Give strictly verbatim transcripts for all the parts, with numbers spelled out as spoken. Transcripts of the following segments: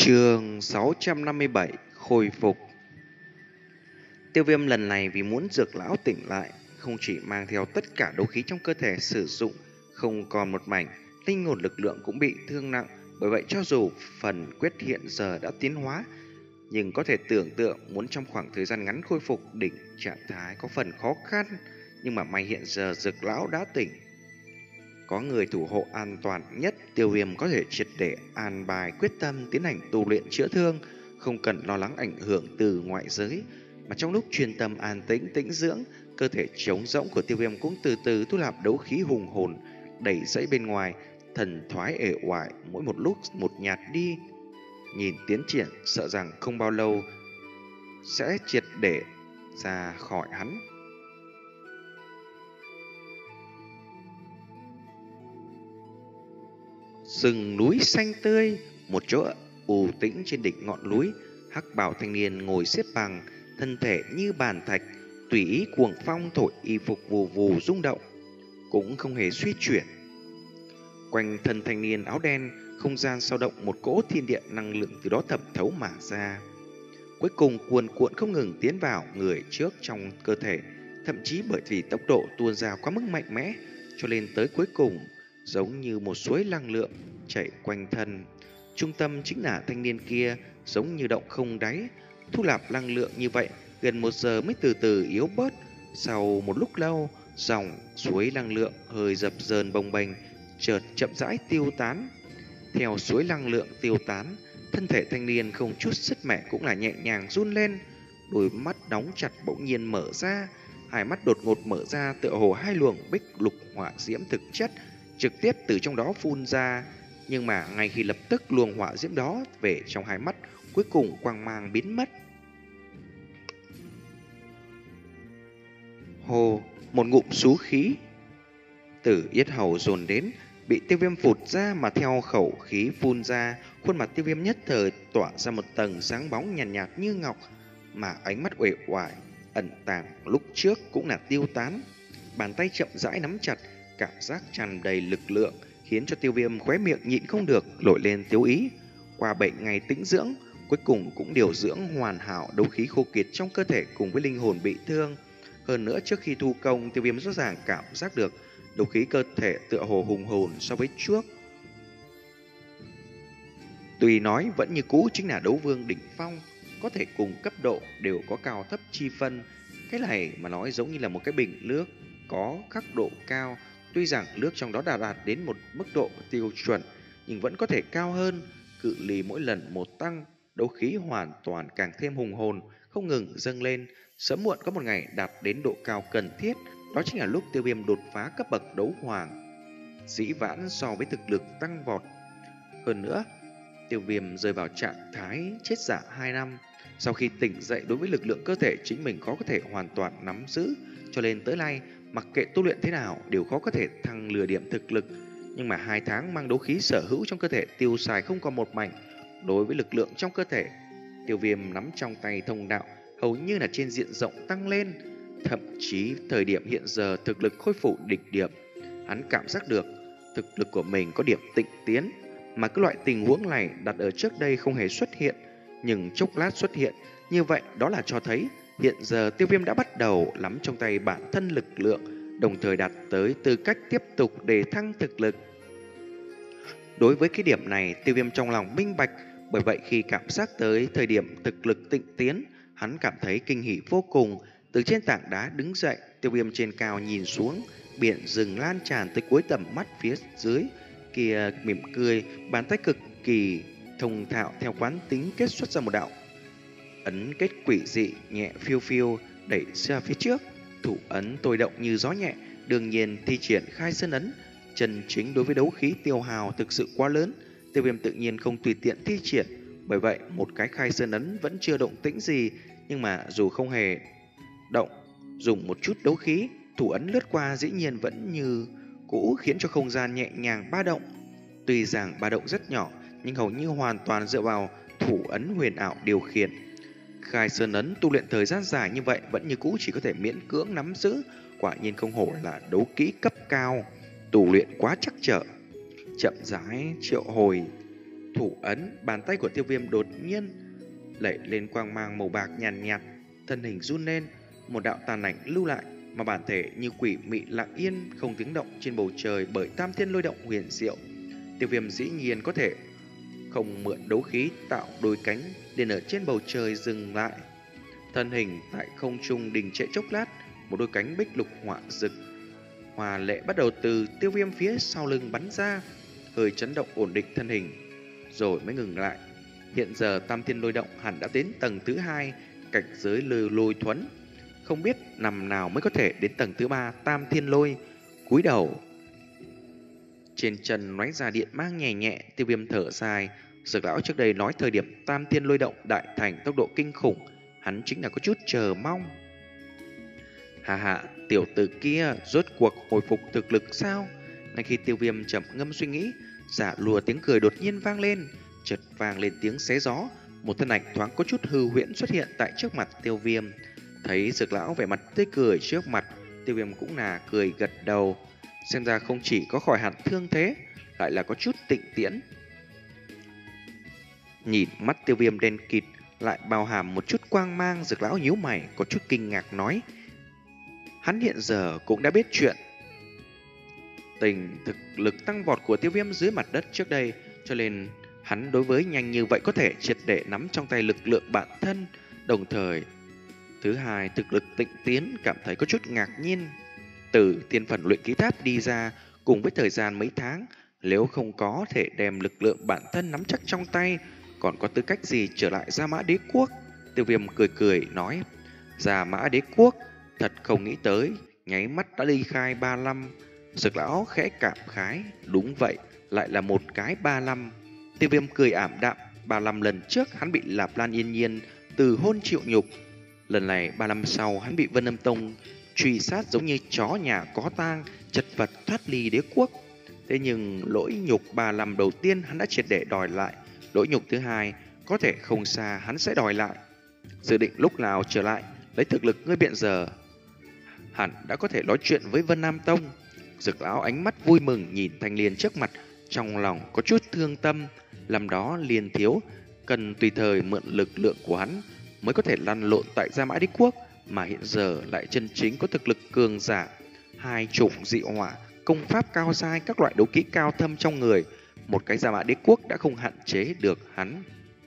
Chương sáu trăm năm mươi bảy Khôi phục. Tiêu Viêm lần này vì muốn dược lão tỉnh lại, không chỉ mang theo tất cả đấu khí trong cơ thể sử dụng, không còn một mảnh, linh hồn lực lượng cũng bị thương nặng. Bởi vậy cho dù phần quyết hiện giờ đã tiến hóa, nhưng có thể tưởng tượng muốn trong khoảng thời gian ngắn khôi phục đỉnh trạng thái có phần khó khăn. Nhưng mà may hiện giờ dược lão đã tỉnh, có người thủ hộ an toàn nhất, Tiêu Viêm có thể triệt để an bài quyết tâm tiến hành tu luyện chữa thương, không cần lo lắng ảnh hưởng từ ngoại giới. Mà trong lúc chuyên tâm an tĩnh tĩnh dưỡng, cơ thể trống rỗng của Tiêu Viêm cũng từ từ thu nạp đấu khí hùng hồn, đẩy dẫy bên ngoài, thần thoái ể oải mỗi một lúc một nhạt đi. Nhìn tiến triển, sợ rằng không bao lâu sẽ triệt để ra khỏi hắn. Rừng núi xanh tươi, một chỗ u tĩnh trên đỉnh ngọn núi, hắc bào thanh niên ngồi xếp bằng, thân thể như bàn thạch, tùy ý cuồng phong thổi y phục vù vù rung động, cũng không hề suy chuyển. Quanh thân thanh niên áo đen, không gian dao động, một cỗ thiên địa năng lượng từ đó thẩm thấu mà ra, cuối cùng cuồn cuộn không ngừng tiến vào người trước trong cơ thể. Thậm chí bởi vì tốc độ tuôn ra quá mức mạnh mẽ, cho nên tới cuối cùng giống như một suối năng lượng chảy quanh thân. Trung tâm chính là thanh niên kia, giống như động không đáy, thu nạp năng lượng như vậy gần một giờ mới từ từ yếu bớt. Sau một lúc lâu, dòng suối năng lượng hơi dập dờn bồng bềnh, chợt chậm rãi tiêu tán. Theo suối năng lượng tiêu tán, thân thể thanh niên không chút sức mẻ cũng là nhẹ nhàng run lên, đôi mắt đóng chặt bỗng nhiên mở ra, hai mắt đột ngột mở ra, tựa hồ hai luồng bích lục hỏa diễm thực chất trực tiếp từ trong đó phun ra. Nhưng mà ngay khi lập tức luồng hỏa diễm đó về trong hai mắt, cuối cùng quang mang biến mất. Hồ, một ngụm xú khí từ yết hầu dồn đến, bị Tiêu Viêm phụt ra, mà theo khẩu khí phun ra, khuôn mặt Tiêu Viêm nhất thời tỏa ra một tầng sáng bóng nhàn nhạt, nhạt như ngọc, mà ánh mắt uể oải ẩn tàng lúc trước cũng là tiêu tán. Bàn tay chậm rãi nắm chặt, cảm giác tràn đầy lực lượng, khiến cho Tiêu Viêm khóe miệng nhịn không được nổi lên tiếu ý. Qua bảy ngày tĩnh dưỡng, cuối cùng cũng điều dưỡng hoàn hảo đấu khí khô kiệt trong cơ thể cùng với linh hồn bị thương. Hơn nữa, trước khi thu công, Tiêu Viêm rõ ràng cảm giác được đấu khí cơ thể tựa hồ hùng hồn so với trước. Tuy nói vẫn như cũ chính là đấu vương đỉnh phong, có thể cùng cấp độ đều có cao thấp chi phân. Cái này mà nói giống như là một cái bình nước có khắc độ cao. Tuy rằng nước trong đó đã đạt đến một mức độ tiêu chuẩn, nhưng vẫn có thể cao hơn. Cự ly mỗi lần một tăng, đấu khí hoàn toàn càng thêm hùng hồn, không ngừng dâng lên. Sớm muộn có một ngày đạt đến độ cao cần thiết, đó chính là lúc Tiêu Viêm đột phá cấp bậc đấu hoàng, dĩ vãng so với thực lực tăng vọt. Hơn nữa, Tiêu Viêm rơi vào trạng thái chết giả hai năm. Sau khi tỉnh dậy, đối với lực lượng cơ thể chính mình khó có thể hoàn toàn nắm giữ, cho nên tới nay mặc kệ tu luyện thế nào đều khó có thể thăng lừa điểm thực lực. Nhưng mà hai tháng mang đấu khí sở hữu trong cơ thể tiêu xài không còn một mảnh. Đối với lực lượng trong cơ thể, Tiêu Viêm nắm trong tay thông đạo hầu như là trên diện rộng tăng lên. Thậm chí thời điểm hiện giờ thực lực khôi phục đỉnh điểm, hắn cảm giác được thực lực của mình có điểm tịnh tiến. Mà cái loại tình huống này đặt ở trước đây không hề xuất hiện, nhưng chốc lát xuất hiện. Như vậy đó là cho thấy hiện giờ Tiêu Viêm đã bắt đầu nắm trong tay bản thân lực lượng, đồng thời đạt tới tư cách tiếp tục đề thăng thực lực. Đối với cái điểm này, Tiêu Viêm trong lòng minh bạch. Bởi vậy khi cảm giác tới thời điểm thực lực tịnh tiến, hắn cảm thấy kinh hỉ vô cùng. Từ trên tảng đá đứng dậy, Tiêu Viêm trên cao nhìn xuống, biển rừng lan tràn tới cuối tầm mắt phía dưới kia, mỉm cười, bàn tay cực kỳ thông thạo theo quán tính kết xuất ra một đạo ấn kết quỷ dị, nhẹ phiêu phiêu đẩy ra phía trước. Thủ ấn tôi động như gió nhẹ, đương nhiên thi triển khai sơn ấn chân chính đối với đấu khí tiêu hào thực sự quá lớn, Tiêu Viêm tự nhiên không tùy tiện thi triển. Bởi vậy một cái khai sơn ấn vẫn chưa động tĩnh gì, nhưng mà dù không hề động, dùng một chút đấu khí, thủ ấn lướt qua dĩ nhiên vẫn như cũ, khiến cho không gian nhẹ nhàng ba động. Tuy rằng ba động rất nhỏ, nhưng hầu như hoàn toàn dựa vào thủ ấn huyền ảo điều khiển. Khai sơn ấn tu luyện thời gian dài như vậy vẫn như cũ chỉ có thể miễn cưỡng nắm giữ, quả nhiên không hổ là đấu kỹ cấp cao, tu luyện quá chắc trở. Chậm rãi triệu hồi thủ ấn, bàn tay của Tiêu Viêm đột nhiên lẩy lên quang mang màu bạc nhàn nhạt, nhạt, thân hình run lên, một đạo tàn ảnh lưu lại, mà bản thể như quỷ mị lặng yên không tiếng động trên bầu trời bởi tam thiên lôi động huyền diệu. Tiêu Viêm dĩ nhiên có thể không mượn đấu khí tạo đôi cánh liền ở trên bầu trời dừng lại. Thân hình tại không trung đình trệ chốc lát, một đôi cánh bích lục họa rực hòa lệ bắt đầu từ Tiêu Viêm phía sau lưng bắn ra, hơi chấn động ổn định thân hình, rồi mới ngừng lại. Hiện giờ tam thiên lôi động hẳn đã đến tầng thứ hai, cảnh giới lôi lôi thuẫn, không biết nằm nào mới có thể đến tầng thứ ba tam thiên lôi. Cúi đầu, trên chân nói ra điện mang nhẹ nhẹ. Tiêu Viêm thở dài. Dược lão trước đây nói thời điểm tam thiên lôi động đại thành tốc độ kinh khủng, hắn chính là có chút chờ mong. Hà hạ, tiểu tử kia rốt cuộc hồi phục thực lực sao? Ngay khi Tiêu Viêm chậm ngâm suy nghĩ, giả lùa tiếng cười đột nhiên vang lên, chợt vang lên tiếng xé gió, một thân ảnh thoáng có chút hư huyễn xuất hiện tại trước mặt Tiêu Viêm. Thấy Dược lão vẻ mặt tươi cười trước mặt, Tiêu Viêm cũng là cười gật đầu, xem ra không chỉ có khỏi hẳn thương thế, lại là có chút tịnh tiễn. Nhìn mắt Tiêu Viêm đen kịt lại bao hàm một chút quang mang, Dược lão nhíu mày có chút kinh ngạc nói: hắn hiện giờ cũng đã biết chuyện tình thực lực tăng vọt của Tiêu Viêm dưới mặt đất trước đây, cho nên hắn đối với nhanh như vậy có thể triệt để nắm trong tay lực lượng bản thân. Đồng thời, thứ hai, thực lực tịnh tiến cảm thấy có chút ngạc nhiên. Từ tiên phần luyện ký tháp đi ra, cùng với thời gian mấy tháng, nếu không có thể đem lực lượng bản thân nắm chắc trong tay, còn có tư cách gì trở lại Gia Mã Đế Quốc? Tiêu Viêm cười cười nói: Gia Mã Đế Quốc, thật không nghĩ tới, nháy mắt đã ly khai ba năm. Dược lão khẽ cảm khái: đúng vậy, lại là một cái ba năm. Tiêu Viêm cười ảm đạm, ba năm lần trước hắn bị Lạp Lan Yên Nhiên từ hôn chịu nhục, lần này ba năm sau hắn bị Vân Âm Tông truy sát giống như chó nhà có tang, chật vật thoát ly đế quốc. Thế nhưng lỗi nhục ba năm đầu tiên hắn đã triệt để đòi lại, lỗi nhục thứ hai có thể không xa hắn sẽ đòi lại. Dự định lúc nào trở lại, lấy thực lực ngươi hiện giờ hẳn đã có thể nói chuyện với Vân Nam Tông. Dược lão ánh mắt vui mừng nhìn thanh liên trước mặt, trong lòng có chút thương tâm. Làm đó liền thiếu cần tùy thời mượn lực lượng của hắn mới có thể lăn lộn tại Gia Mã Đế Quốc, mà hiện giờ lại chân chính có thực lực cường giả, hai chủng dị hỏa, công pháp cao giai, các loại đấu kỹ cao thâm trong người, một cái Gia Mã Đế Quốc đã không hạn chế được hắn.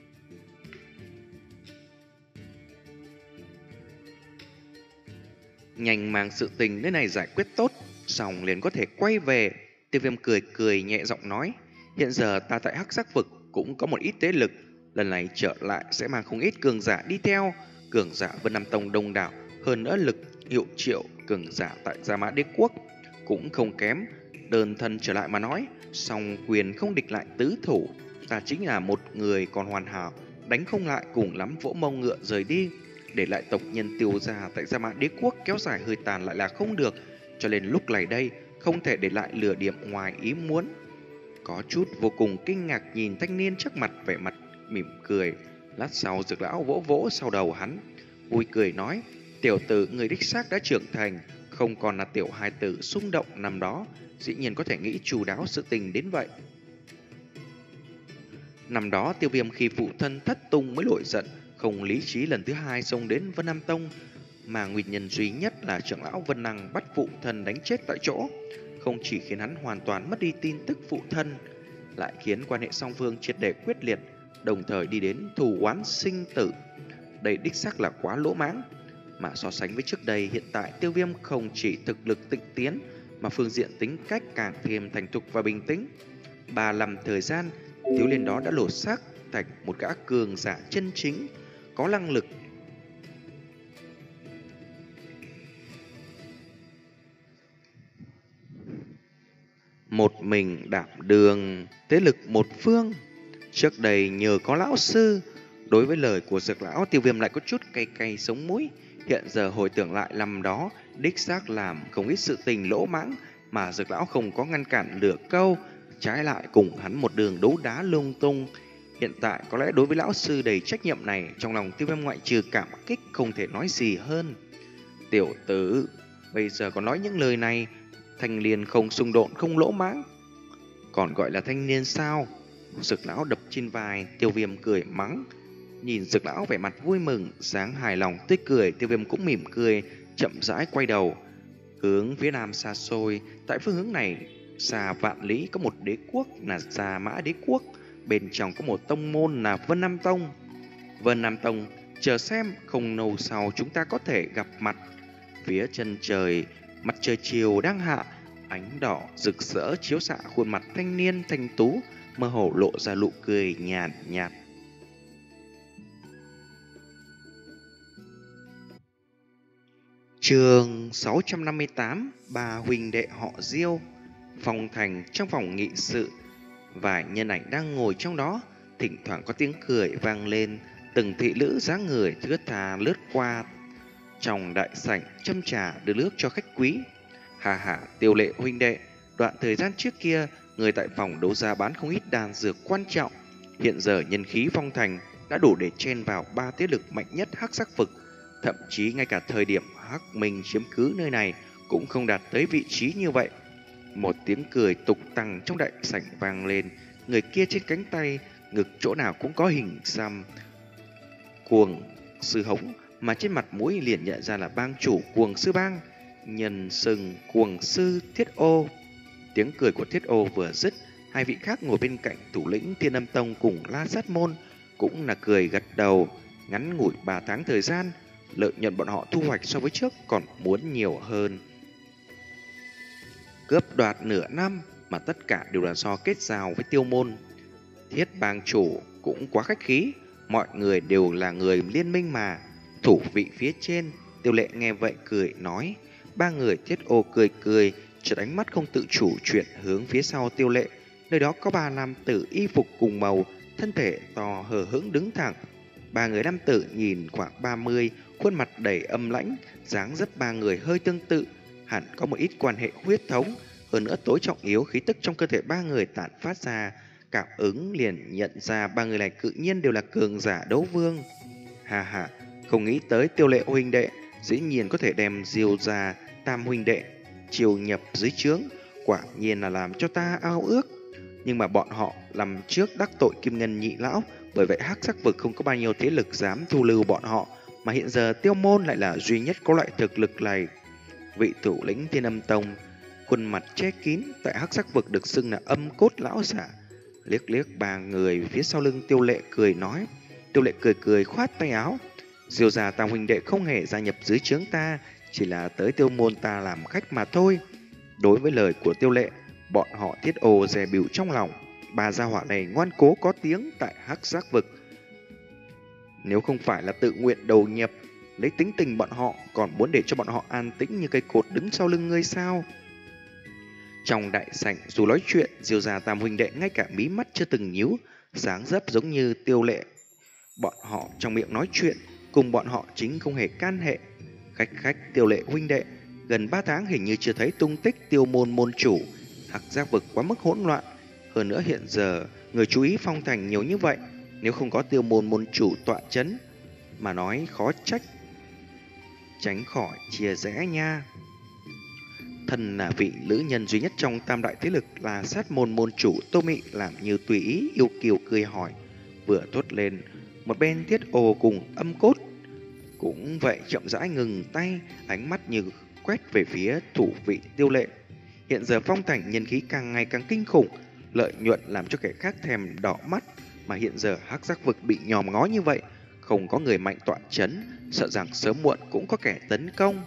Nhanh mang sự tình nơi này giải quyết tốt, xong liền có thể quay về. Tiêu Viêm cười cười nhẹ giọng nói: hiện giờ ta tại Hắc Sắc Vực cũng có một ít thế lực, lần này trở lại sẽ mang không ít cường giả đi theo. Cường giả Vân Nam Tông đông đảo, hơn nữa lực hiệu triệu cường giả tại Gia Mã Đế Quốc cũng không kém. Đơn thân trở lại mà nói, song quyền không địch lại tứ thủ, ta chính là một người còn hoàn hảo, đánh không lại cùng lắm vỗ mông ngựa rời đi, để lại tộc nhân Tiêu gia tại Gia Mã Đế Quốc kéo dài hơi tàn lại là không được, cho nên lúc này đây không thể để lại lửa điểm ngoài ý muốn. Có chút vô cùng kinh ngạc nhìn thanh niên trước mặt, vẻ mặt mỉm cười. Lát sau Dược lão vỗ vỗ sau đầu hắn, vui cười nói: tiểu tử người đích xác đã trưởng thành, không còn là tiểu hài tử xung động năm đó, dĩ nhiên có thể nghĩ chu đáo sự tình đến vậy. Năm đó Tiêu Viêm khi phụ thân thất tung mới nổi giận, không lý trí lần thứ hai xông đến Vân Nam Tông, mà nguyên nhân duy nhất là trưởng lão Vân Năng bắt phụ thân đánh chết tại chỗ, không chỉ khiến hắn hoàn toàn mất đi tin tức phụ thân, lại khiến quan hệ song phương triệt để quyết liệt, đồng thời đi đến thù oán sinh tử. Đây đích xác là quá lỗ mãng. Mà so sánh với trước đây, hiện tại Tiêu Viêm không chỉ thực lực tịnh tiến, mà phương diện tính cách càng thêm thành thục và bình tĩnh. Ba năm thời gian, thiếu niên đó đã lột xác thành một gã cường giả chân chính, có năng lực một mình đảm đường thế lực một phương. Trước đây nhờ có lão sư, đối với lời của Dược lão, Tiêu Viêm lại có chút cay cay sống mũi. Hiện giờ hồi tưởng lại năm đó, đích xác làm không ít sự tình lỗ mãng, mà Dược lão không có ngăn cản lửa câu, trái lại cùng hắn một đường đấu đá lung tung. Hiện tại có lẽ đối với lão sư đầy trách nhiệm này, trong lòng Tiêu Viêm ngoại trừ cảm kích không thể nói gì hơn. Tiểu tử, bây giờ còn nói những lời này, thanh niên không xung đột không lỗ mãng, còn gọi là thanh niên sao? Dược lão đập trên vai, Tiêu Viêm cười mắng. Nhìn Dược lão vẻ mặt vui mừng, dáng hài lòng tươi cười, Tiêu Viêm cũng mỉm cười, chậm rãi quay đầu hướng phía nam xa xôi. Tại phương hướng này xa vạn lý có một đế quốc là Gia Mã Đế quốc, bên trong có một tông môn là Vân Nam Tông. Vân Nam Tông, chờ xem, không lâu sau chúng ta có thể gặp mặt. Phía chân trời, mặt trời chiều đang hạ, ánh đỏ rực rỡ chiếu xạ khuôn mặt thanh niên thanh tú, mơ hồ lộ ra nụ cười nhàn nhạt. Chương sáu trăm năm mươi tám, ba huynh đệ họ Diêu. Phòng thành trong phòng nghị sự, vài nhân ảnh đang ngồi trong đó, thỉnh thoảng có tiếng cười vang lên, từng thị nữ dáng người thướt tha lướt qua trong đại sảnh châm trà đưa nước cho khách quý. Hà hà, Tiêu Lệ huynh đệ, đoạn thời gian trước kia, người tại phòng đấu giá bán không ít đan dược quan trọng. Hiện giờ nhân khí phong thành đã đủ để chen vào ba thế lực mạnh nhất Hắc Sắc Vực. Thậm chí ngay cả thời điểm Hắc Minh chiếm cứ nơi này cũng không đạt tới vị trí như vậy. Một tiếng cười tục tằng trong đại sảnh vang lên, người kia trên cánh tay, ngực chỗ nào cũng có hình xăm Cuồng Sư Hống, mà trên mặt mũi liền nhận ra là bang chủ Cuồng Sư Bang, nhân sừng Cuồng Sư Thiết Ô. Tiếng cười của Thiết Ô vừa dứt, hai vị khác ngồi bên cạnh thủ lĩnh Thiên Âm Tông cùng La Sát Môn cũng là cười gật đầu. Ngắn ngủi ba tháng thời gian, lợi nhuận bọn họ thu hoạch so với trước còn muốn nhiều hơn, cướp đoạt nửa năm, mà tất cả đều là do kết giao với Tiêu môn. Thiết bang chủ cũng quá khách khí, mọi người đều là người liên minh mà. Thủ vị phía trên, Tiêu Lệ nghe vậy cười nói. Ba người Thiết Ô cười cười, chợt ánh mắt không tự chủ chuyển hướng phía sau Tiêu Lệ. Nơi đó có ba nam tử y phục cùng màu, thân thể to hờ hững đứng thẳng. Ba người nam tử nhìn khoảng ba mươi, khuôn mặt đầy âm lãnh, dáng dấp ba người hơi tương tự, hẳn có một ít quan hệ huyết thống. Hơn nữa tối trọng yếu, khí tức trong cơ thể ba người tản phát ra, cảm ứng liền nhận ra ba người này tự nhiên đều là cường giả đấu vương. Hà hà, không nghĩ tới Tiêu Lệ huynh đệ dĩ nhiên có thể đem Diêu gia tam huynh đệ chiêu nhập dưới trướng, quả nhiên là làm cho ta ao ước. Nhưng mà bọn họ làm trước đắc tội Kim Ngân nhị lão, bởi vậy Hắc Sắc Vực không có bao nhiêu thế lực dám thu lưu bọn họ, mà hiện giờ Tiêu môn lại là duy nhất có loại thực lực này. Vị thủ lĩnh Thiên Âm Tông, khuôn mặt che kín, tại Hắc Sắc Vực được xưng là âm cốt lão giả, liếc liếc ba người phía sau lưng Tiêu Lệ cười nói. Tiêu Lệ cười cười khoát tay áo. Diêu gia tam huynh đệ không hề gia nhập dưới trướng ta, chỉ là tới Tiêu môn ta làm khách mà thôi. Đối với lời của Tiêu Lệ, bọn họ Thiết Ô dè bỉu trong lòng. Ba gia hỏa này ngoan cố có tiếng tại Hắc Sắc Vực, nếu không phải là tự nguyện đầu nhập, lấy tính tình bọn họ còn muốn để cho bọn họ an tĩnh như cây cột đứng sau lưng ngươi sao? Trong đại sảnh dù nói chuyện, Diêu gia tam huynh đệ ngay cả mí mắt chưa từng nhíu, dáng dấp giống như Tiêu Lệ. Bọn họ trong miệng nói chuyện, cùng bọn họ chính không hề can hệ. Khách khách Tiêu Lệ huynh đệ, gần ba tháng hình như chưa thấy tung tích Tiêu môn môn chủ. Hắc Giác Vực quá mức hỗn loạn, hơn nữa hiện giờ người chú ý phong thành nhiều như vậy, nếu không có Tiêu môn môn chủ tọa chấn mà nói khó trách tránh khỏi chia rẽ nha. Thân là vị nữ nhân duy nhất trong tam đại thế lực là Sát môn môn chủ Tô Mị làm như tùy ý yêu kiều cười hỏi, vừa thốt lên, một bên Thiết Ô cùng âm cốt cũng vậy chậm rãi ngừng tay, ánh mắt như quét về phía thủ vị Tiêu Lệ. Hiện giờ phong thành nhân khí càng ngày càng kinh khủng, lợi nhuận làm cho kẻ khác thèm đỏ mắt, mà hiện giờ Hắc Giác Vực bị nhòm ngó như vậy, không có người mạnh tọa chấn, sợ rằng sớm muộn cũng có kẻ tấn công.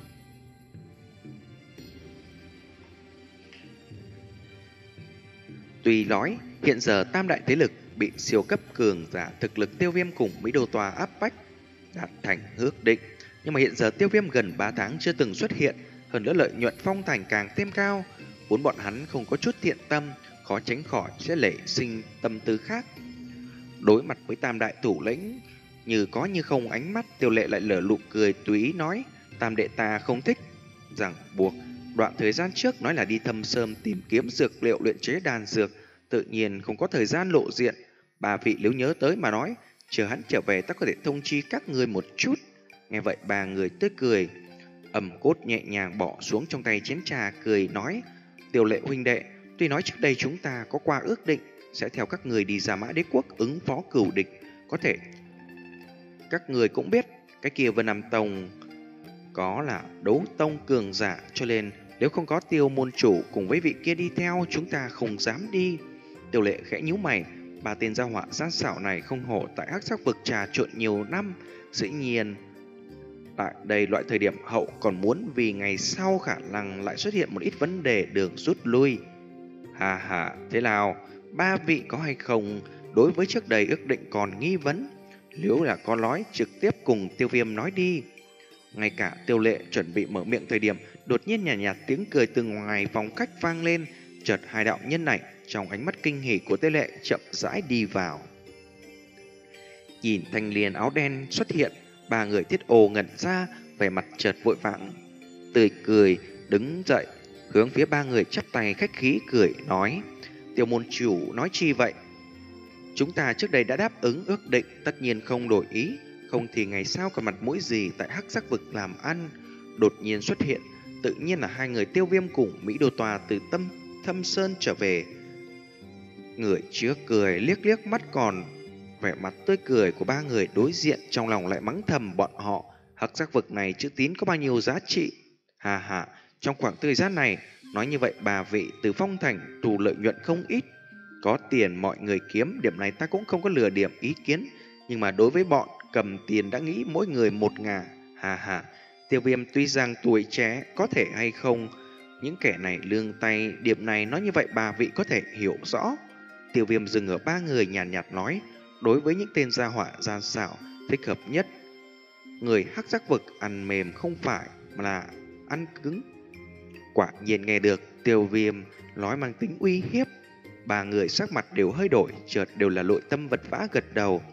Tuy nói hiện giờ tam đại thế lực bị siêu cấp cường giả thực lực Tiêu Viêm cùng Mỹ Đô Tòa áp bách đạt thành ước định, nhưng mà hiện giờ Tiêu Viêm gần ba tháng chưa từng xuất hiện, hơn nữa lợi nhuận phong thành càng thêm cao, vốn bọn hắn không có chút thiện tâm, khó tránh khỏi sẽ nảy sinh tâm tư khác. Đối mặt với tam đại thủ lĩnh như có như không ánh mắt, Tiêu Lệ lại lở lụ cười tùy ý nói, tam đệ ta không thích rằng buộc. Đoạn thời gian trước nói là đi thâm sơn tìm kiếm dược liệu luyện chế đan dược, tự nhiên không có thời gian lộ diện. Bà vị nếu nhớ tới mà nói, chờ hắn trở về ta có thể thông chi các người một chút. Nghe vậy ba người tươi cười. Ẩm cốt nhẹ nhàng bỏ xuống trong tay chén trà cười nói, Tiêu Lệ huynh đệ, tuy nói trước đây chúng ta có qua ước định, sẽ theo các người đi Gia Mã Đế Quốc ứng phó cửu địch. Có thể các người cũng biết cái kia Vân Nam Tông có là đấu tông cường giả, cho nên nếu không có Tiêu môn chủ cùng với vị kia đi theo, chúng ta không dám đi. Tiêu Lệ khẽ nhíu mày, ba tên gia họa gian xảo này không hổ tại hắc sắc vực trà trộn nhiều năm, dĩ nhiên tại đây loại thời điểm hậu còn muốn vì ngày sau khả năng lại xuất hiện một ít vấn đề đường rút lui. Hà hà, thế nào, ba vị có hay không đối với trước đây ước định còn nghi vấn? Nếu là có nói, trực tiếp cùng Tiêu Viêm nói đi. Ngay cả Tiêu Lệ chuẩn bị mở miệng thời điểm, đột nhiên nhàn nhạt, nhạt tiếng cười từ ngoài phòng khách vang lên, chợt hai đạo nhân ảnh trong ánh mắt kinh hỉ của Tiêu Lệ chậm rãi đi vào. Nhìn thanh liền áo đen xuất hiện, ba người Thiết Ô ngẩn ra, vẻ mặt chợt vội vàng tươi cười đứng dậy, hướng phía ba người chắp tay khách khí cười nói: Tiêu môn chủ nói chi vậy? Chúng ta trước đây đã đáp ứng ước định, tất nhiên không đổi ý, không thì ngày sau còn mặt mũi gì tại hắc sắc vực làm ăn. Đột nhiên xuất hiện, tự nhiên là hai người Tiêu Viêm cùng Mỹ Đô Tòa từ tâm thâm sơn trở về. Người trước cười liếc liếc mắt, còn vẻ mặt tươi cười của ba người đối diện trong lòng lại mắng thầm bọn họ. Hắc sắc vực này chữ tín có bao nhiêu giá trị? Hà hà, trong khoảng thời gian này, nói như vậy bà vị từ Phong Thành thu lợi nhuận không ít. Có tiền mọi người kiếm, điểm này ta cũng không có lừa điểm ý kiến. Nhưng mà đối với bọn cầm tiền đã nghĩ mỗi người một ngả. Hà hà, Tiêu Viêm tuy rằng tuổi trẻ, có thể hay không những kẻ này lương tay, điểm này nói như vậy bà vị có thể hiểu rõ. Tiêu Viêm dừng ở ba người nhàn nhạt, nhạt nói, đối với những tên gia họa gian xảo, thích hợp nhất người hắc giác vực ăn mềm không phải mà là ăn cứng. Quả nhiên nghe được Tiêu Viêm nói mang tính uy hiếp, ba người sắc mặt đều hơi đổi, chợt đều là nội tâm vật vã gật đầu.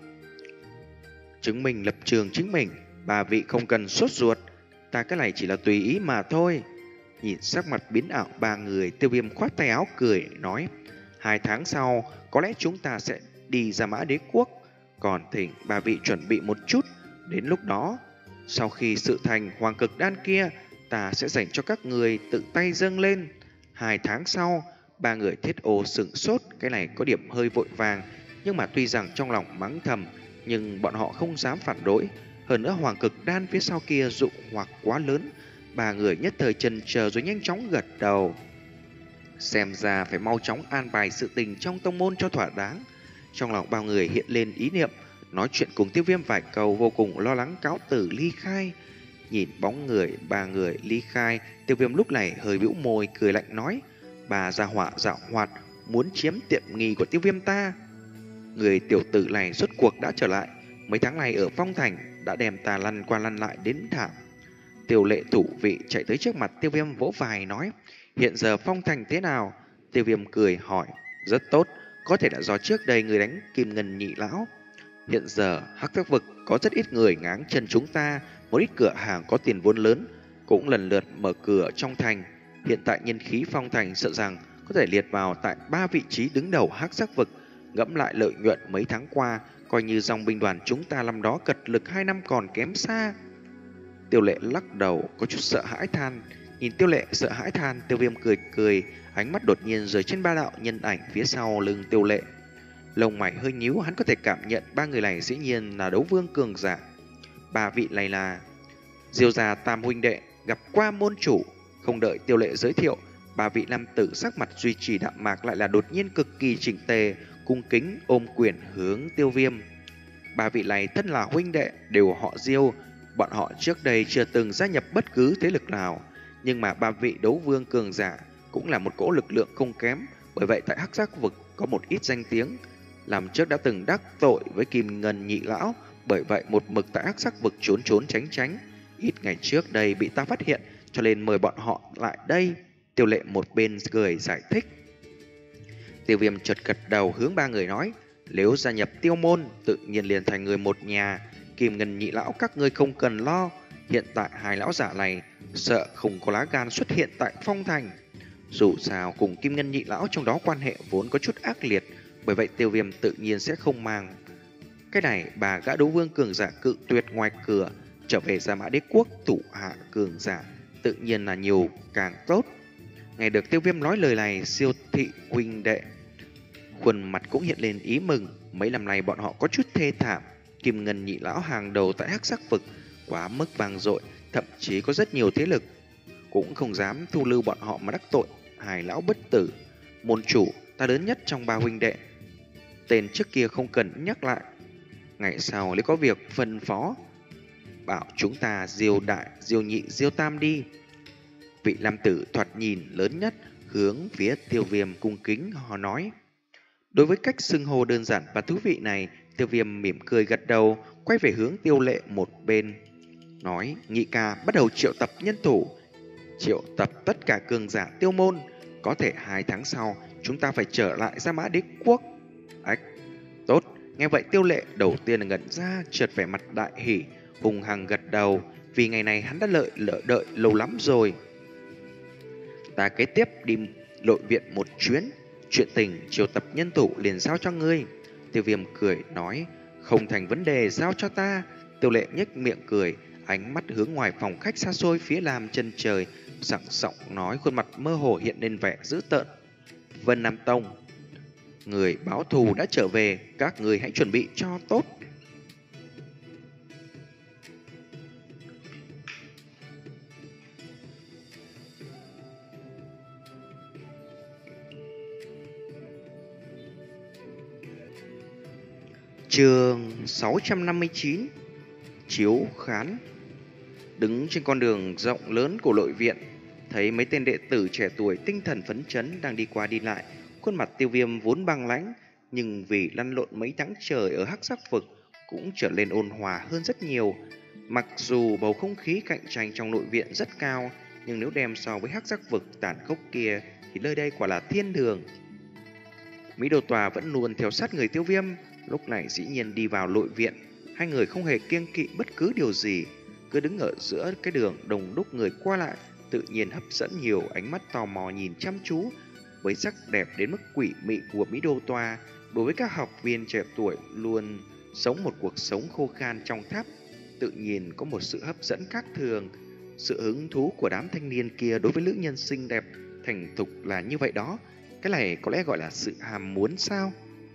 Chứng minh lập trường chính mình, bà vị không cần sốt ruột, ta cái này chỉ là tùy ý mà thôi. Nhìn sắc mặt biến ảo ba người, Tiêu Viêm khoát tay áo cười nói, hai tháng sau có lẽ chúng ta sẽ đi Gia Mã Đế Quốc, còn thỉnh bà vị chuẩn bị một chút. Đến lúc đó, sau khi sự thành hoàng cực đan kia, ta sẽ dành cho các người tự tay dâng lên. Hai tháng sau, ba người Thiết Ô sửng sốt, cái này có điểm hơi vội vàng, nhưng mà tuy rằng trong lòng mắng thầm, nhưng bọn họ không dám phản đối. Hơn nữa hoàng cực đan phía sau kia dụ hoặc quá lớn, ba người nhất thời chần chờ rồi nhanh chóng gật đầu. Xem ra phải mau chóng an bài sự tình trong tông môn cho thỏa đáng. Trong lòng bao người hiện lên ý niệm, nói chuyện cùng Tiêu Viêm vài câu, vô cùng lo lắng cáo từ ly khai. Nhìn bóng người ba người ly khai, Tiêu Viêm lúc này hơi bĩu môi cười lạnh nói, bà gia họa dạo hoạt muốn chiếm tiện nghi của Tiêu Viêm ta. Người tiểu tử này rốt cuộc đã trở lại, mấy tháng này ở Phong Thành đã đem ta lăn qua lăn lại đến thảm. Tiêu Lệ thủ vị chạy tới trước mặt Tiêu Viêm vỗ vai nói, hiện giờ Phong Thành thế nào? Tiêu Viêm cười hỏi, rất tốt, có thể đã do trước đây người đánh Kim Ngân nhị lão. Hiện giờ hắc thác vực có rất ít người ngáng chân chúng ta, một ít cửa hàng có tiền vốn lớn cũng lần lượt mở cửa trong thành. Hiện tại nhân khí Phong Thành sợ rằng có thể liệt vào tại ba vị trí đứng đầu hắc thác vực. Ngẫm lại lợi nhuận mấy tháng qua, coi như dòng binh đoàn chúng ta năm đó cật lực hai năm còn kém xa. Tiêu Lệ lắc đầu có chút sợ hãi than. Nhìn Tiêu Lệ sợ hãi than, Tiêu Viêm cười cười, ánh mắt đột nhiên rơi trên ba đạo nhân ảnh phía sau lưng Tiêu Lệ. Lông mày hơi nhíu, hắn có thể cảm nhận ba người này dĩ nhiên là đấu vương cường giả. Ba vị này là Diêu gia tam huynh đệ, gặp qua môn chủ. Không đợi Tiêu Lệ giới thiệu, ba vị nam tử sắc mặt duy trì đạm mạc lại là đột nhiên cực kỳ chỉnh tề, cung kính ôm quyền hướng Tiêu Viêm. Ba vị này thân là huynh đệ, đều họ Diêu. Bọn họ trước đây chưa từng gia nhập bất cứ thế lực nào, nhưng mà ba vị đấu vương cường giả cũng là một cỗ lực lượng không kém. Bởi vậy tại hắc giác vực có một ít danh tiếng, làm trước đã từng đắc tội với Kim Ngân nhị lão, bởi vậy một mực tại hắc sắc vực trốn trốn tránh tránh. Ít ngày trước đây bị ta phát hiện, cho nên mời bọn họ lại đây. Tiêu Lệ một bên cười giải thích. Tiêu Viêm chợt gật đầu hướng ba người nói, nếu gia nhập Tiêu môn, tự nhiên liền thành người một nhà. Kim Ngân nhị lão các ngươi không cần lo, hiện tại hai lão giả này sợ không có lá gan xuất hiện tại Phong Thành. Dù sao cùng Kim Ngân nhị lão trong đó quan hệ vốn có chút ác liệt, bởi vậy Tiêu Viêm tự nhiên sẽ không mang cái này. Bà gã đấu vương cường giả cự tuyệt ngoài cửa, trở về Gia Mã Đế Quốc thủ hạ cường giả tự nhiên là nhiều càng tốt. Nghe được Tiêu Viêm nói lời này, Siêu thị huynh đệ Khuôn mặt cũng hiện lên ý mừng. Mấy năm nay bọn họ có chút thê thảm. Kim Ngân nhị lão hàng đầu tại hắc sắc vực quá mức vang dội, thậm chí có rất nhiều thế lực cũng không dám thu lưu bọn họ mà đắc tội hai lão bất tử. Môn chủ ta lớn nhất trong ba huynh đệ, tên trước kia không cần nhắc lại. Ngày sau nếu có việc phân phó, bảo chúng ta diêu đại, diêu nhị, diêu tam đi. Vị nam tử thoạt nhìn lớn nhất hướng phía Tiêu Viêm cung kính họ nói. Đối với cách xưng hô đơn giản và thú vị này, Tiêu Viêm mỉm cười gật đầu, quay về hướng Tiêu Lệ một bên, nói: nhị ca bắt đầu triệu tập nhân thủ, triệu tập tất cả cường giả Tiêu môn. Có thể hai tháng sau chúng ta phải trở lại Gia Mã Đế quốc. Ách, tốt. Nghe vậy Tiêu Lệ đầu tiên là ngẩn ra, chợt vẻ mặt đại hỉ, hùng hằng gật đầu, vì ngày này hắn đã lợi lỡ đợi lâu lắm rồi. Ta kế tiếp đi nội viện một chuyến, chuyện tình triệu tập nhân thủ liền giao cho ngươi. Tiêu Viêm cười nói: không thành vấn đề, giao cho ta. Tiêu Lệ nhếch miệng cười, ánh mắt hướng ngoài phòng khách xa xôi phía làm chân trời, sảng giọng nói, khuôn mặt mơ hồ hiện lên vẻ dữ tợn: Vân Nam Tông, người báo thù đã trở về, các người hãy chuẩn bị cho tốt. Chương sáu trăm năm mươi chín. Chiếu khán. Đứng trên con đường rộng lớn của nội viện, thấy mấy tên đệ tử trẻ tuổi tinh thần phấn chấn đang đi qua đi lại. Khuôn mặt Tiêu Viêm vốn băng lãnh, nhưng vì lăn lộn mấy tháng trời ở hắc sắc vực cũng trở nên ôn hòa hơn rất nhiều. Mặc dù bầu không khí cạnh tranh trong nội viện rất cao, nhưng nếu đem so với hắc sắc vực tàn khốc kia thì nơi đây quả là thiên đường. Mỹ Đồ Tòa vẫn luôn theo sát người Tiêu Viêm, lúc này dĩ nhiên đi vào nội viện. Hai người không hề kiêng kỵ bất cứ điều gì, cứ đứng ở giữa cái đường đông đúc người qua lại, tự nhiên hấp dẫn nhiều ánh mắt tò mò nhìn chăm chú. Với sắc đẹp đến mức quỷ mị của Mỹ Đô Tòa, đối với các học viên trẻ tuổi luôn sống một cuộc sống khô khan trong tháp, tự nhiên có một sự hấp dẫn khác thường. Sự hứng thú của đám thanh niên kia đối với nữ nhân xinh đẹp thành thục là như vậy đó. Cái này có lẽ gọi là sự ham muốn sao?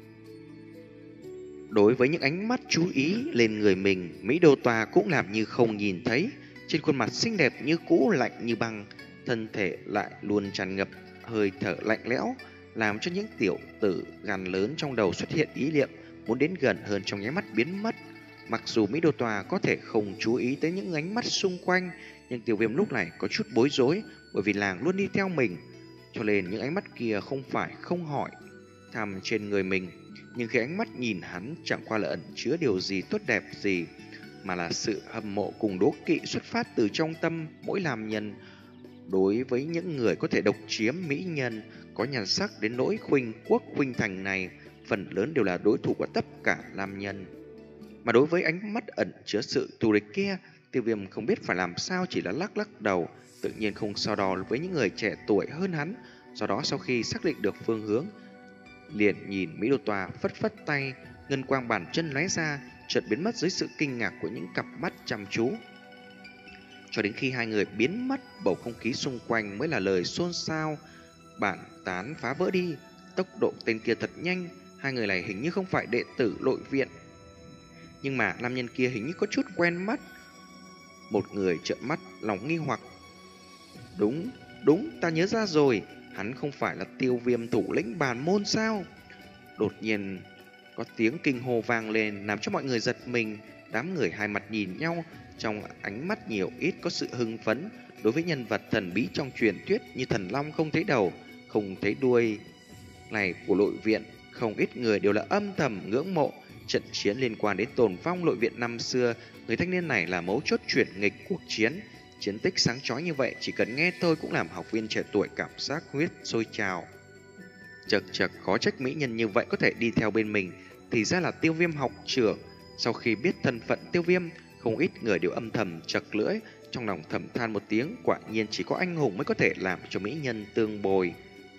Đối với những ánh mắt chú ý lên người mình, Mỹ Đô Tòa cũng làm như không nhìn thấy. Trên khuôn mặt xinh đẹp như cũ lạnh như băng, thân thể lại luôn tràn ngập hơi thở lạnh lẽo, làm cho những tiểu tử gan lớn trong đầu xuất hiện ý niệm muốn đến gần hơn trong nháy mắt biến mất. Mặc dù Mỹ Đô Tòa có thể không chú ý tới những ánh mắt xung quanh, nhưng Tiêu Viêm lúc này có chút bối rối, bởi vì làng luôn đi theo mình, cho nên những ánh mắt kia không phải không hỏi thăm trên người mình. Nhưng khi ánh mắt nhìn hắn chẳng qua là ẩn chứa điều gì tốt đẹp gì, mà là sự hâm mộ cùng đố kỵ xuất phát từ trong tâm mỗi nam nhân. Đối với những người có thể độc chiếm mỹ nhân, có nhan sắc đến nỗi khuynh quốc khuynh thành này, phần lớn đều là đối thủ của tất cả nam nhân. Mà đối với ánh mắt ẩn chứa sự thù địch kia, Tiêu Viêm không biết phải làm sao, chỉ là lắc lắc đầu, tự nhiên không so đo với những người trẻ tuổi hơn hắn. Do đó sau khi xác định được phương hướng, liền nhìn Mỹ Đô Tòa phất phất tay, ngân quang bàn chân lóe ra, chợt biến mất dưới sự kinh ngạc của những cặp mắt chăm chú. Cho đến khi hai người biến mất, bầu không khí xung quanh mới là lời xôn xao, bản tán phá vỡ đi. Tốc độ tên kia thật nhanh, hai người này hình như không phải đệ tử nội viện, nhưng mà nam nhân kia hình như có chút quen mắt. Một người trợn mắt lòng nghi hoặc. Đúng, đúng, ta nhớ ra rồi, hắn không phải là Tiêu Viêm thủ lĩnh bàn môn sao? Đột nhiên có tiếng kinh hô vang lên, làm cho mọi người giật mình. Đám người hai mặt nhìn nhau, trong ánh mắt nhiều ít có sự hưng phấn. Đối với nhân vật thần bí trong truyền thuyết như thần long không thấy đầu, không thấy đuôi này của nội viện, không ít người đều là âm thầm ngưỡng mộ. Trận chiến liên quan đến tồn vong nội viện năm xưa, người thanh niên này là mấu chốt chuyển nghịch cuộc chiến. Chiến tích sáng chói như vậy, chỉ cần nghe thôi cũng làm học viên trẻ tuổi cảm giác huyết sôi trào. Chật chật, khó trách mỹ nhân như vậy có thể đi theo bên mình, thì ra là Tiêu Viêm học trưởng. Sau khi biết thân phận Tiêu Viêm, không ít người đều âm thầm chật lưỡi, trong lòng thầm than một tiếng, quả nhiên chỉ có anh hùng mới có thể làm cho mỹ nhân tương bồi.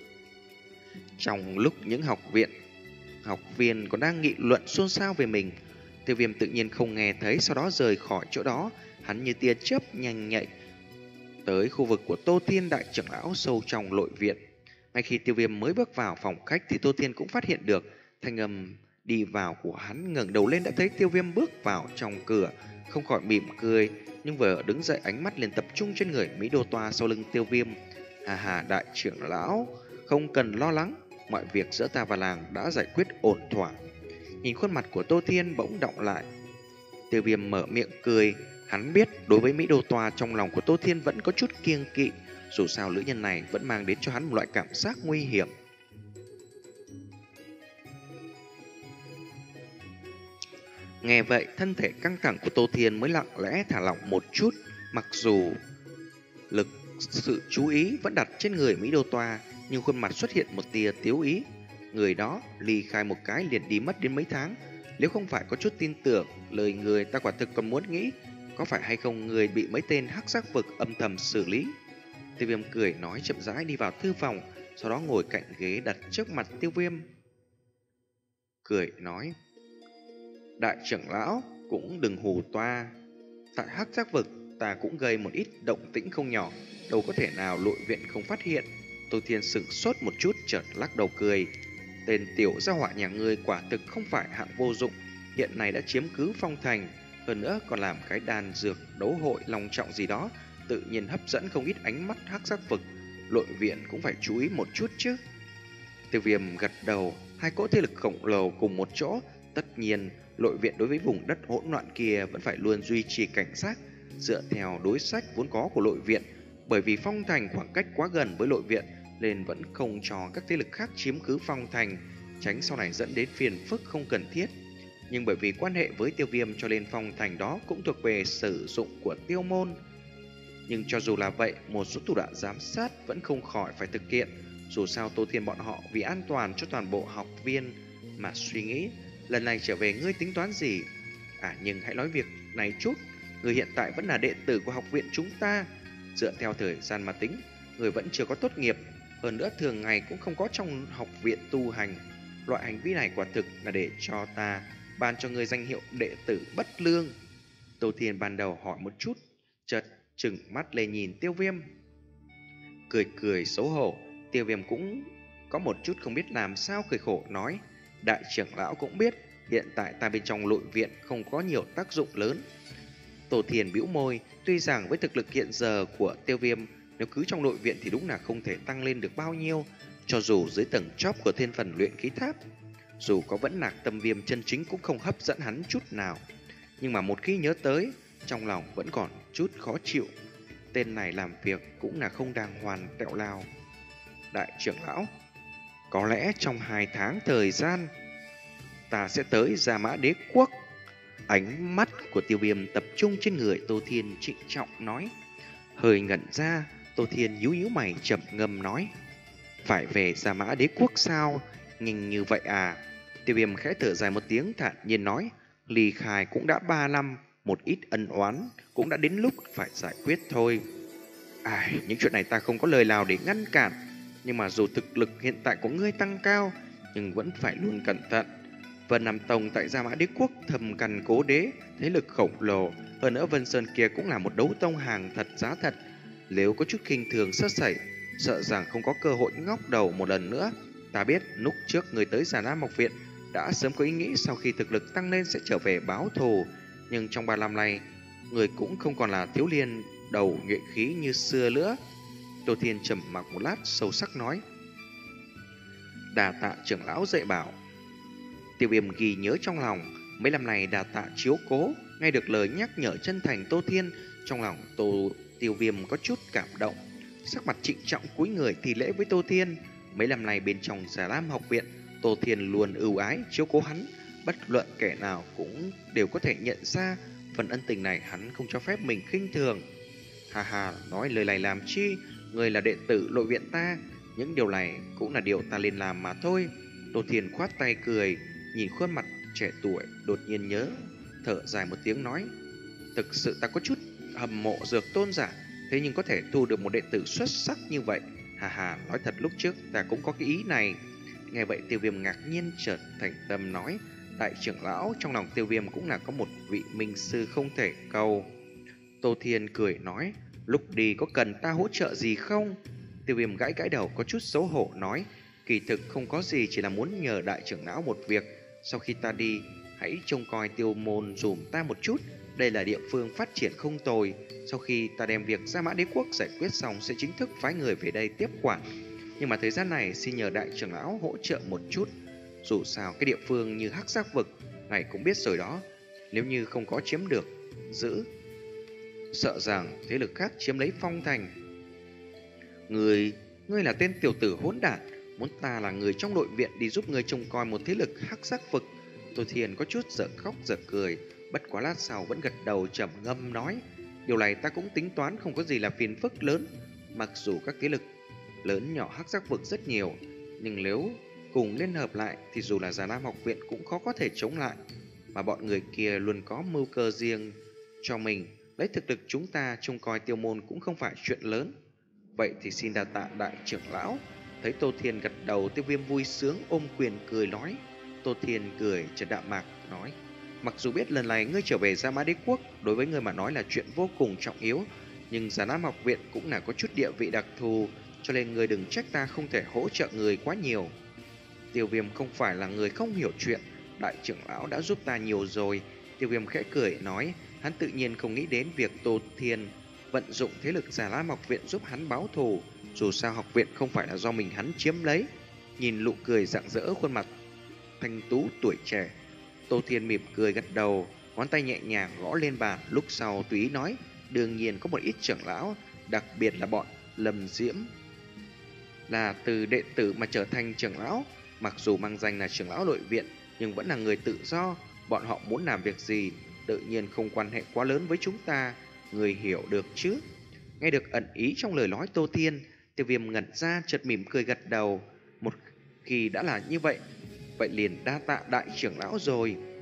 Trong lúc những học viện học viên còn đang nghị luận xôn xao về mình, Tiêu Viêm tự nhiên không nghe thấy, sau đó rời khỏi chỗ đó. Hắn như tia chớp nhanh nhạy tới khu vực của Tô Thiên đại trưởng lão sâu trong nội viện. Ngay khi Tiêu Viêm mới bước vào phòng khách thì Tô Thiên cũng phát hiện được thanh âm đi vào của hắn. Ngẩng đầu lên đã thấy Tiêu Viêm bước vào trong cửa, không khỏi mỉm cười, nhưng vừa đứng dậy ánh mắt liền tập trung trên người Mỹ Đô Toa sau lưng Tiêu Viêm. Hà hà, đại trưởng lão, không cần lo lắng, mọi việc giữa ta và làng đã giải quyết ổn thỏa. Nhìn khuôn mặt của Tô Thiên bỗng động lại, Tiêu Viêm mở miệng cười. Hắn biết đối với Mỹ Đô Toa trong lòng của Tô Thiên vẫn có chút kiêng kỵ, dù sao nữ nhân này vẫn mang đến cho hắn một loại cảm giác nguy hiểm. Nghe vậy, thân thể căng thẳng của Tô Thiên mới lặng lẽ thả lỏng một chút, mặc dù lực sự chú ý vẫn đặt trên người Mỹ Đô Toa, nhưng khuôn mặt xuất hiện một tia tiếu ý. Người đó ly khai một cái liền đi mất đến mấy tháng. Nếu không phải có chút tin tưởng lời người, ta quả thực còn muốn nghĩ có phải hay không người bị mấy tên hắc sắc vực âm thầm xử lý. Tiêu Viêm cười nói chậm rãi đi vào thư phòng, sau đó ngồi cạnh ghế đặt trước mặt Tiêu Viêm. Cười nói: đại trưởng lão cũng đừng hù toa. Tại hắc sắc vực ta cũng gây một ít động tĩnh không nhỏ, đâu có thể nào nội viện không phát hiện. Tô Thiên sửng sốt một chút chợt lắc đầu cười. Tên tiểu gia hỏa nhà ngươi quả thực không phải hạng vô dụng, hiện nay đã chiếm cứ phong thành, hơn nữa còn làm cái đàn dược đấu hội long trọng gì đó, tự nhiên hấp dẫn không ít ánh mắt hắc sắc vực. Nội viện cũng phải chú ý một chút chứ. Tiêu Viêm gật đầu. Hai cỗ thế lực khổng lồ cùng một chỗ, tất nhiên nội viện đối với vùng đất hỗn loạn kia vẫn phải luôn duy trì cảnh giác, dựa theo đối sách vốn có của nội viện. Bởi vì phong thành khoảng cách quá gần với nội viện nên vẫn không cho các thế lực khác chiếm cứ phong thành, tránh sau này dẫn đến phiền phức không cần thiết. Nhưng bởi vì quan hệ với Tiêu Viêm cho nên phong thành đó cũng thuộc về sử dụng của Tiêu môn. Nhưng cho dù là vậy, một số thủ đoạn giám sát vẫn không khỏi phải thực hiện. Dù sao Tô Thiên bọn họ vì an toàn cho toàn bộ học viên mà suy nghĩ. Lần này trở về ngươi tính toán gì? À nhưng hãy nói việc này chút. Ngươi hiện tại vẫn là đệ tử của học viện chúng ta. Dựa theo thời gian mà tính, ngươi vẫn chưa có tốt nghiệp. Hơn nữa thường ngày cũng không có trong học viện tu hành. Loại hành vi này quả thực là để cho ta ban cho ngươi danh hiệu đệ tử bất lương. Tô Thiên ban đầu hỏi một chút, chợt trừng mắt lên nhìn Tiêu Viêm. Cười cười xấu hổ, Tiêu Viêm cũng có một chút không biết làm sao cười khổ nói: đại trưởng lão cũng biết hiện tại ta bên trong nội viện không có nhiều tác dụng lớn. Tô Thiên bĩu môi, tuy rằng với thực lực hiện giờ của Tiêu Viêm, nếu cứ trong nội viện thì đúng là không thể tăng lên được bao nhiêu, cho dù dưới tầng chóp của thiên phần luyện khí tháp. Dù có vẫn nạc tâm viêm chân chính cũng không hấp dẫn hắn chút nào. Nhưng mà một khi nhớ tới, trong lòng vẫn còn chút khó chịu. Tên này làm việc cũng là không đàng hoàng tẹo lao. Đại trưởng lão, có lẽ trong hai tháng thời gian ta sẽ tới Gia Mã Đế Quốc. Ánh mắt của Tiêu Viêm tập trung trên người Tô Thiên, trịnh trọng nói. Hơi ngẩn ra, Tô Thiên nhíu nhíu mày chậm ngâm nói: phải về Gia Mã Đế Quốc sao? Nhanh như vậy à? Tiêu Viêm khẽ thở dài một tiếng thản nhiên nói: ly khai cũng đã ba năm, một ít ân oán cũng đã đến lúc phải giải quyết thôi. Ai, những chuyện này ta không có lời nào để ngăn cản, nhưng mà dù thực lực hiện tại của ngươi tăng cao, nhưng vẫn phải luôn cẩn thận. Vân Nam Tông tại Gia Mã Đế Quốc thầm cằn cố đế, thế lực khổng lồ, hơn nữa Vân Sơn kia cũng là một đấu tông hàng thật giá thật. Nếu có chút khinh thường sơ sẩy, sợ rằng không có cơ hội ngóc đầu một lần nữa. Ta biết lúc trước người tới Già Nam Học Viện đã sớm có ý nghĩ sau khi thực lực tăng lên sẽ trở về báo thù, nhưng trong ba năm nay, người cũng không còn là thiếu liên đầu nhuệ khí như xưa nữa. Tô Thiên trầm mặc một lát sâu sắc nói: đà tạ trưởng lão dạy bảo. Tiêu Viêm ghi nhớ trong lòng, mấy năm này đà tạ chiếu cố. Nghe được lời nhắc nhở chân thành Tô Thiên, trong lòng Tô Tiêu Viêm có chút cảm động, sắc mặt trịnh trọng cúi người thi lễ với Tô Thiên. Mấy năm này bên trong Già Lam Học Viện, Tô Thiên luôn ưu ái chiếu cố hắn, bất luận kẻ nào cũng đều có thể nhận ra phần ân tình này hắn không cho phép mình khinh thường. Hà hà, nói lời này làm chi? Người là đệ tử nội viện ta, những điều này cũng là điều ta nên làm mà thôi. Tô Thiên khoát tay cười, nhìn khuôn mặt trẻ tuổi, đột nhiên nhớ, thở dài một tiếng nói: thực sự ta có chút hâm mộ Dược tôn giả, thế nhưng có thể thu được một đệ tử xuất sắc như vậy. Hà hà, nói thật lúc trước ta cũng có cái ý này. Nghe vậy Tiêu Viêm ngạc nhiên chợt thành tâm nói: đại trưởng lão, trong lòng Tiêu Viêm cũng là có một vị minh sư không thể cầu. Tô Thiên cười nói: lúc đi có cần ta hỗ trợ gì không? Tiêu Viêm gãi gãi đầu có chút xấu hổ nói, kỳ thực không có gì, chỉ là muốn nhờ đại trưởng lão một việc. Sau khi ta đi, hãy trông coi Tiêu môn dùm ta một chút. Đây là địa phương phát triển không tồi. Sau khi ta đem việc Gia Mã Đế Quốc giải quyết xong sẽ chính thức phái người về đây tiếp quản. Nhưng mà thời gian này xin nhờ đại trưởng lão hỗ trợ một chút. Dù sao cái địa phương như Hắc Giác Vực, ngài cũng biết rồi đó, nếu như không có chiếm được, giữ, sợ rằng thế lực khác chiếm lấy Phong Thành. Người, ngươi là tên tiểu tử hỗn đản, muốn ta là người trong nội viện đi giúp ngươi trông coi một thế lực Hắc Giác Vực. Tô Thiên có chút giở khóc giở cười, bất quá lát sau vẫn gật đầu trầm ngâm nói, điều này ta cũng tính toán, không có gì là phiền phức lớn. Mặc dù các thế lực lớn nhỏ Hắc Giác Vực rất nhiều, nhưng nếu cùng liên hợp lại thì dù là Già Lam học viện cũng khó có thể chống lại. Mà bọn người kia luôn có mưu cơ riêng cho mình, lấy thực lực chúng ta trông coi Tiêu môn cũng không phải chuyện lớn. Vậy thì xin đa tạ đại trưởng lão. Thấy Tô Thiên gật đầu, Tiêu Viêm vui sướng ôm quyền cười nói. Tô Thiên cười chợt đạm mạc nói, mặc dù biết lần này ngươi trở về Gia Mã Đế Quốc đối với ngươi mà nói là chuyện vô cùng trọng yếu, nhưng Già Lam học viện cũng là có chút địa vị đặc thù, cho nên ngươi đừng trách ta không thể hỗ trợ người quá nhiều. Tiêu Viêm không phải là người không hiểu chuyện, đại trưởng lão đã giúp ta nhiều rồi. Tiêu Viêm khẽ cười nói, hắn tự nhiên không nghĩ đến việc Tô Thiên vận dụng thế lực Già Lam học viện giúp hắn báo thù. Dù sao học viện không phải là do mình hắn chiếm lấy. Nhìn nụ cười rạng rỡ khuôn mặt thanh tú tuổi trẻ, Tô Thiên mỉm cười gật đầu, ngón tay nhẹ nhàng gõ lên bàn, lúc sau tùy ý nói, đương nhiên có một ít trưởng lão, đặc biệt là bọn Lâm Diễm, là từ đệ tử mà trở thành trưởng lão. Mặc dù mang danh là trưởng lão nội viện, nhưng vẫn là người tự do. Bọn họ muốn làm việc gì tự nhiên không quan hệ quá lớn với chúng ta, người hiểu được chứ. Nghe được ẩn ý trong lời nói Tô Thiên, Tiêu Viêm ngẩn ra chợt mỉm cười gật đầu. Một khi đã là như vậy, vậy liền đa tạ đại trưởng lão rồi.